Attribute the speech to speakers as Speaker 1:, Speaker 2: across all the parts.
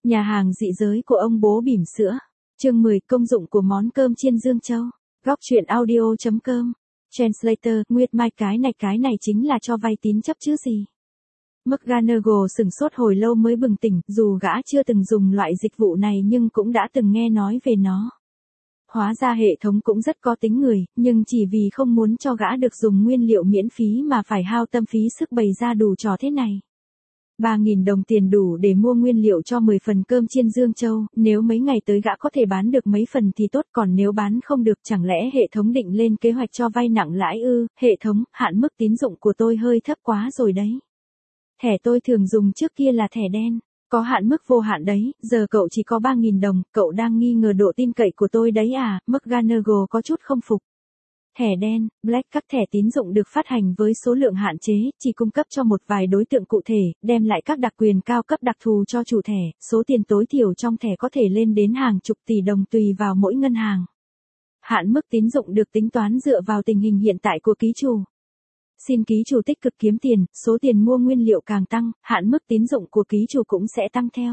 Speaker 1: Nhà hàng dị giới của ông bố bỉm sữa. Chương 10, công dụng của món cơm chiên Dương Châu. Góc truyện audio.com. Translator, Nguyệt Mai, cái này chính là cho vay tín chấp chứ gì. McGonagall sửng sốt hồi lâu mới bừng tỉnh, dù gã chưa từng dùng loại dịch vụ này nhưng cũng đã từng nghe nói về nó. Hóa ra hệ thống cũng rất có tính người, nhưng chỉ vì không muốn cho gã được dùng nguyên liệu miễn phí mà phải hao tâm phí sức bày ra đủ trò thế này. 3.000 đồng tiền đủ để mua nguyên liệu cho 10 phần cơm chiên Dương Châu, nếu mấy ngày tới gã có thể bán được mấy phần thì tốt, còn nếu bán không được chẳng lẽ hệ thống định lên kế hoạch cho vay nặng lãi ư? Hệ thống, hạn mức tín dụng của tôi hơi thấp quá rồi đấy. Thẻ tôi thường dùng trước kia là thẻ đen, có hạn mức vô hạn đấy, giờ cậu chỉ có 3.000 đồng, cậu đang nghi ngờ độ tin cậy của tôi đấy à? McGonagall có chút không phục. Thẻ đen, Black, các thẻ tín dụng được phát hành với số lượng hạn chế, chỉ cung cấp cho một vài đối tượng cụ thể, đem lại các đặc quyền cao cấp đặc thù cho chủ thẻ, số tiền tối thiểu trong thẻ có thể lên đến hàng chục tỷ đồng tùy vào mỗi ngân hàng. Hạn mức tín dụng được tính toán dựa vào tình hình hiện tại của ký chủ. Xin ký chủ tích cực kiếm tiền, số tiền mua nguyên liệu càng tăng, hạn mức tín dụng của ký chủ cũng sẽ tăng theo.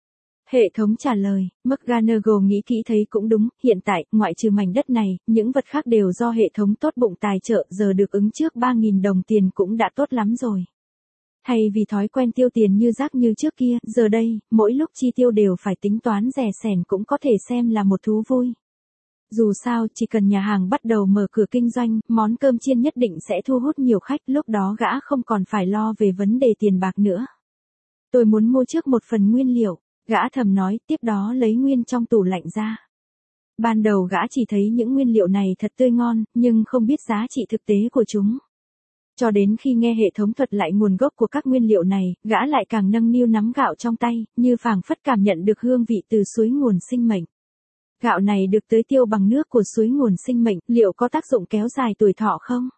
Speaker 1: Hệ thống trả lời, McGonagall nghĩ kỹ thấy cũng đúng, hiện tại, ngoại trừ mảnh đất này, những vật khác đều do hệ thống tốt bụng tài trợ, giờ được ứng trước 3.000 đồng tiền cũng đã tốt lắm rồi. Thay vì thói quen tiêu tiền như rác như trước kia, giờ đây, mỗi lúc chi tiêu đều phải tính toán rẻ sẻn cũng có thể xem là một thú vui. Dù sao, chỉ cần nhà hàng bắt đầu mở cửa kinh doanh, món cơm chiên nhất định sẽ thu hút nhiều khách, lúc đó gã không còn phải lo về vấn đề tiền bạc nữa. Tôi muốn mua trước một phần nguyên liệu. Gã thầm nói, tiếp đó lấy nguyên trong tủ lạnh ra. Ban đầu gã chỉ thấy những nguyên liệu này thật tươi ngon, nhưng không biết giá trị thực tế của chúng. Cho đến khi nghe hệ thống thuật lại nguồn gốc của các nguyên liệu này, gã lại càng nâng niu nắm gạo trong tay, như phảng phất cảm nhận được hương vị từ suối nguồn sinh mệnh. Gạo này được tưới tiêu bằng nước của suối nguồn sinh mệnh, liệu có tác dụng kéo dài tuổi thọ không?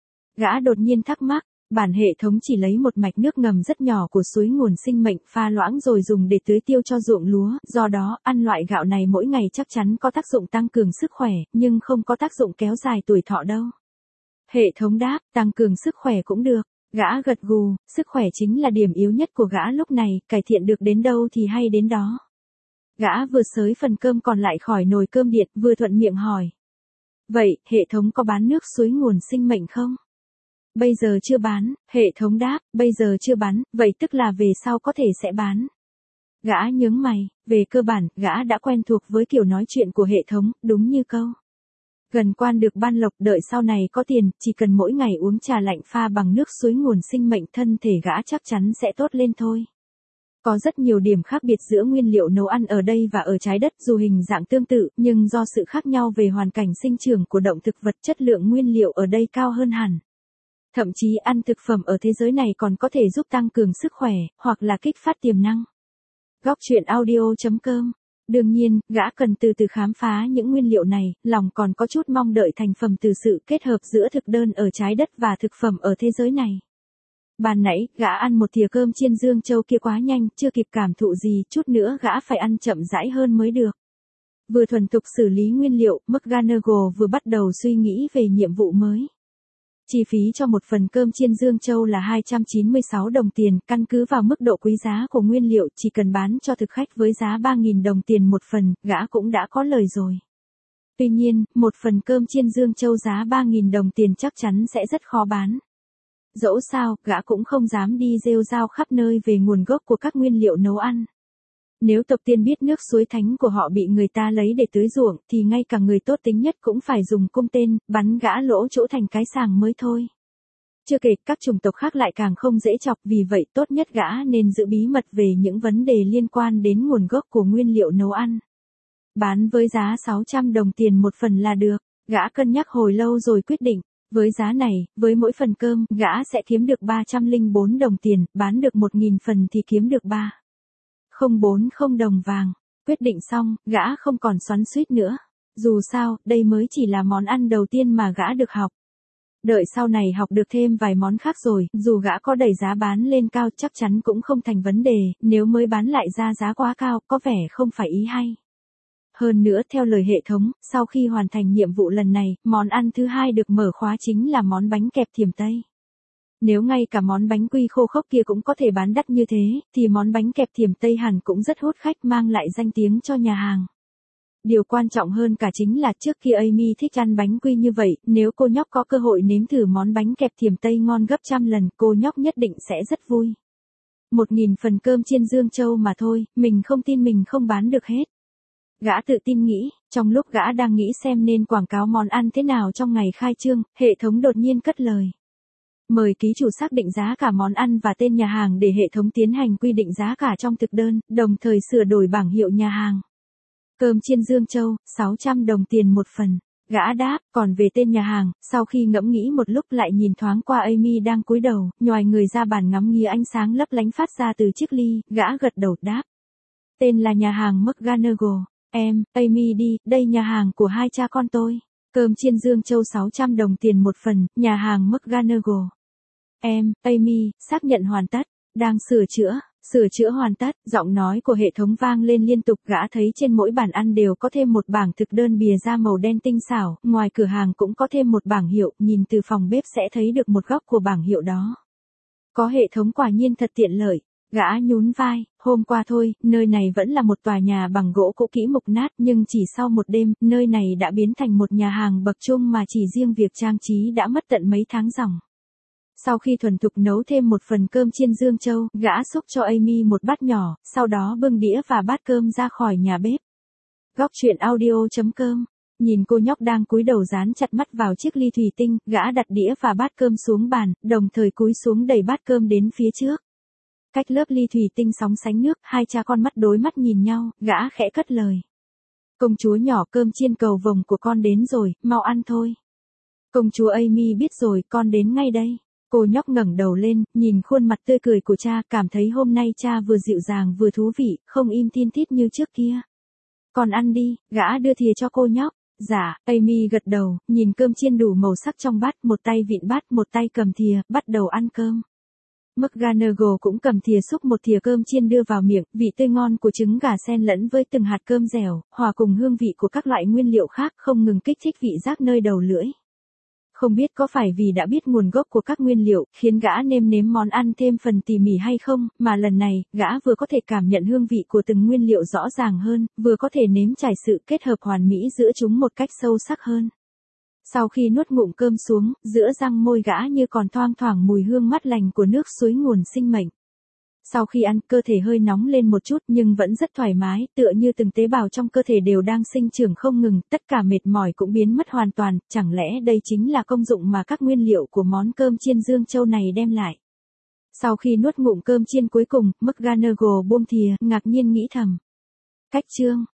Speaker 1: Gã đột nhiên thắc mắc. Bản hệ thống chỉ lấy một mạch nước ngầm rất nhỏ của suối nguồn sinh mệnh pha loãng rồi dùng để tưới tiêu cho ruộng lúa, do đó, ăn loại gạo này mỗi ngày chắc chắn có tác dụng tăng cường sức khỏe, nhưng không có tác dụng kéo dài tuổi thọ đâu. Hệ thống đáp, tăng cường sức khỏe cũng được. Gã gật gù, sức khỏe chính là điểm yếu nhất của gã lúc này, cải thiện được đến đâu thì hay đến đó. Gã vừa xới phần cơm còn lại khỏi nồi cơm điện, vừa thuận miệng hỏi. Vậy, hệ thống có bán nước suối nguồn sinh mệnh không? Bây giờ chưa bán, hệ thống đáp, bây giờ chưa bán, vậy tức là về sau có thể sẽ bán. Gã nhướng mày, về cơ bản, gã đã quen thuộc với kiểu nói chuyện của hệ thống, đúng như câu. Gần quan được ban lộc, đợi sau này có tiền, chỉ cần mỗi ngày uống trà lạnh pha bằng nước suối nguồn sinh mệnh, thân thể gã chắc chắn sẽ tốt lên thôi. Có rất nhiều điểm khác biệt giữa nguyên liệu nấu ăn ở đây và ở trái đất, dù hình dạng tương tự, nhưng do sự khác nhau về hoàn cảnh sinh trưởng của động thực vật, chất lượng nguyên liệu ở đây cao hơn hẳn. Thậm chí ăn thực phẩm ở thế giới này còn có thể giúp tăng cường sức khỏe, hoặc là kích phát tiềm năng. Góc truyện audio.com. Đương nhiên, gã cần từ từ khám phá những nguyên liệu này, lòng còn có chút mong đợi thành phẩm từ sự kết hợp giữa thực đơn ở trái đất và thực phẩm ở thế giới này. Ban nãy, gã ăn một thìa cơm chiên Dương Châu kia quá nhanh, chưa kịp cảm thụ gì, chút nữa gã phải ăn chậm rãi hơn mới được. Vừa thuần thục xử lý nguyên liệu, McGonagall vừa bắt đầu suy nghĩ về nhiệm vụ mới. Chi phí cho một phần cơm chiên Dương Châu là 296 đồng tiền, căn cứ vào mức độ quý giá của nguyên liệu, chỉ cần bán cho thực khách với giá 3.000 đồng tiền một phần, gã cũng đã có lời rồi. Tuy nhiên, một phần cơm chiên Dương Châu giá 3.000 đồng tiền chắc chắn sẽ rất khó bán. Dẫu sao, gã cũng không dám đi rêu rao khắp nơi về nguồn gốc của các nguyên liệu nấu ăn. Nếu tộc tiên biết nước suối thánh của họ bị người ta lấy để tưới ruộng, thì ngay cả người tốt tính nhất cũng phải dùng cung tên, bắn gã lỗ chỗ thành cái sàng mới thôi. Chưa kể, các chủng tộc khác lại càng không dễ chọc, vì vậy tốt nhất gã nên giữ bí mật về những vấn đề liên quan đến nguồn gốc của nguyên liệu nấu ăn. Bán với giá 600 đồng tiền một phần là được, gã cân nhắc hồi lâu rồi quyết định. Với giá này, với mỗi phần cơm, gã sẽ kiếm được 304 đồng tiền, bán được 1.000 phần thì kiếm được 3,040 đồng vàng. Quyết định xong, gã không còn xoắn xuýt nữa. Dù sao, đây mới chỉ là món ăn đầu tiên mà gã được học. Đợi sau này học được thêm vài món khác rồi, dù gã có đẩy giá bán lên cao chắc chắn cũng không thành vấn đề, nếu mới bán lại ra giá quá cao, có vẻ không phải ý hay. Hơn nữa theo lời hệ thống, sau khi hoàn thành nhiệm vụ lần này, món ăn thứ hai được mở khóa chính là món bánh kẹp thiểm Tây. Nếu ngay cả món bánh quy khô khốc kia cũng có thể bán đắt như thế, thì món bánh kẹp thiểm Tây hẳn cũng rất hút khách, mang lại danh tiếng cho nhà hàng. Điều quan trọng hơn cả chính là trước kia Amy thích ăn bánh quy như vậy, nếu cô nhóc có cơ hội nếm thử món bánh kẹp thiểm Tây ngon gấp trăm lần, cô nhóc nhất định sẽ rất vui. 1.000 phần cơm chiên Dương Châu mà thôi, mình không tin mình không bán được hết. Gã tự tin nghĩ, trong lúc gã đang nghĩ xem nên quảng cáo món ăn thế nào trong ngày khai trương, hệ thống đột nhiên cất lời. Mời ký chủ xác định giá cả món ăn và tên nhà hàng để hệ thống tiến hành quy định giá cả trong thực đơn, đồng thời sửa đổi bảng hiệu nhà hàng. Cơm chiên Dương Châu, 600 đồng tiền một phần. Gã đáp, còn về tên nhà hàng, sau khi ngẫm nghĩ một lúc lại nhìn thoáng qua Amy đang cúi đầu, nhoài người ra bàn ngắm nghía ánh sáng lấp lánh phát ra từ chiếc ly, gã gật đầu đáp. Tên là nhà hàng McGonagall. Em, Amy đi, đây nhà hàng của hai cha con tôi. Cơm chiên Dương Châu 600 đồng tiền một phần, nhà hàng McGonagall. Em, Amy, xác nhận hoàn tất. Đang sửa chữa hoàn tất, giọng nói của hệ thống vang lên liên tục, gã thấy trên mỗi bàn ăn đều có thêm một bảng thực đơn bìa da màu đen tinh xảo, ngoài cửa hàng cũng có thêm một bảng hiệu, nhìn từ phòng bếp sẽ thấy được một góc của bảng hiệu đó. Có hệ thống quả nhiên thật tiện lợi. Gã nhún vai, hôm qua thôi, nơi này vẫn là một tòa nhà bằng gỗ cũ kỹ mục nát, nhưng chỉ sau một đêm, nơi này đã biến thành một nhà hàng bậc trung mà chỉ riêng việc trang trí đã mất tận mấy tháng ròng. Sau khi thuần thục nấu thêm một phần cơm chiên Dương Châu, gã xúc cho Amy một bát nhỏ, sau đó bưng đĩa và bát cơm ra khỏi nhà bếp. Góc truyện audio.com. Nhìn cô nhóc đang cúi đầu dán chặt mắt vào chiếc ly thủy tinh, gã đặt đĩa và bát cơm xuống bàn, đồng thời cúi xuống đẩy bát cơm đến phía trước. Cách lớp ly thủy tinh sóng sánh nước, hai cha con mắt đối mắt nhìn nhau, gã khẽ cất lời. Công chúa nhỏ, cơm chiên cầu vồng của con đến rồi, mau ăn thôi. Công chúa Amy biết rồi, con đến ngay đây. Cô nhóc ngẩng đầu lên, nhìn khuôn mặt tươi cười của cha, cảm thấy hôm nay cha vừa dịu dàng vừa thú vị, không im thiên thít như trước kia. Còn ăn đi, gã đưa thìa cho cô nhóc. Dạ, Amy gật đầu, nhìn cơm chiên đủ màu sắc trong bát, một tay vịn bát, một tay cầm thìa, bắt đầu ăn cơm. McGonagall cũng cầm thìa xúc một thìa cơm chiên đưa vào miệng, vị tươi ngon của trứng gà xen lẫn với từng hạt cơm dẻo, hòa cùng hương vị của các loại nguyên liệu khác không ngừng kích thích vị giác nơi đầu lưỡi. Không biết có phải vì đã biết nguồn gốc của các nguyên liệu, khiến gã nêm nếm món ăn thêm phần tỉ mỉ hay không, mà lần này, gã vừa có thể cảm nhận hương vị của từng nguyên liệu rõ ràng hơn, vừa có thể nếm trải sự kết hợp hoàn mỹ giữa chúng một cách sâu sắc hơn. Sau khi nuốt ngụm cơm xuống, giữa răng môi gã như còn thoang thoảng mùi hương mát lành của nước suối nguồn sinh mệnh. Sau khi ăn, cơ thể hơi nóng lên một chút nhưng vẫn rất thoải mái, tựa như từng tế bào trong cơ thể đều đang sinh trưởng không ngừng, tất cả mệt mỏi cũng biến mất hoàn toàn, chẳng lẽ đây chính là công dụng mà các nguyên liệu của món cơm chiên Dương Châu này đem lại. Sau khi nuốt ngụm cơm chiên cuối cùng, McGonagall buông thìa, ngạc nhiên nghĩ thầm. Cách chương